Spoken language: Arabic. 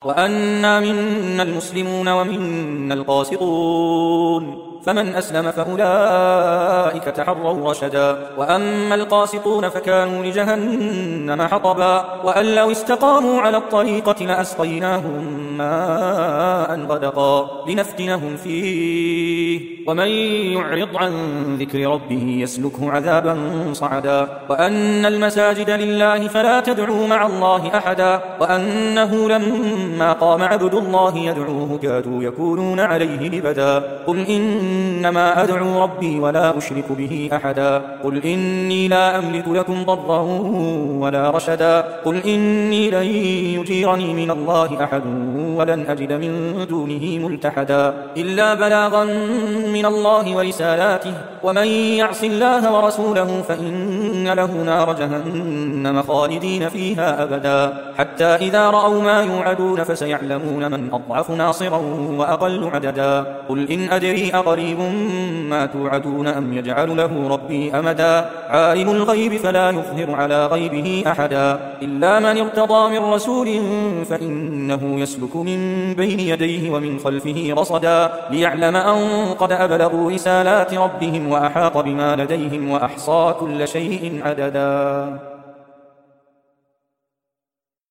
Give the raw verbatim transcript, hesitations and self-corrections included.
وأنا منا المسلمون ومنا القاسطون فمن أسلم فأولئك تحروا رشدا وأما القاسطون فكانوا لجهنم حطبا وأن لو استقاموا على الطريقة لأسقيناهم ماء غدقا لنفتنهم فيه ومن يعرض عن ذكر ربه يسلكه عذابا صعدا وأن المساجد لله فلا تدعوا مع الله أحدا وأنه لما قام عبد الله يدعوه كادوا يكونون عليه لبدا قل إنما أدعو ربي ولا أشرك به أحدا قل إني لا أملك لكم ضرا ولا رشدا قل إني لن يجيرني من الله أحد ولن أجد من دونه ملتحدا إلا بلاغا من الله ورسالاته ومن يعص الله ورسوله فإن له نار جهنم خالدين فيها أبدا حتى إذا رأوا ما يوعدون فسيعلمون من أضعف ناصرا وأقل عددا قل إن أدري أقريب ما توعدون أم يجعل له ربي أمدا عالم الغيب فلا يظهر على غيبه أحدا إلا من ارتضى من رسول فإنه يسلك من بين يديه ومن خلفه رصدا ليعلم أن قد أبلغوا رسالات ربهم وأحاط بما لديهم وأحصى كل شيء عددا.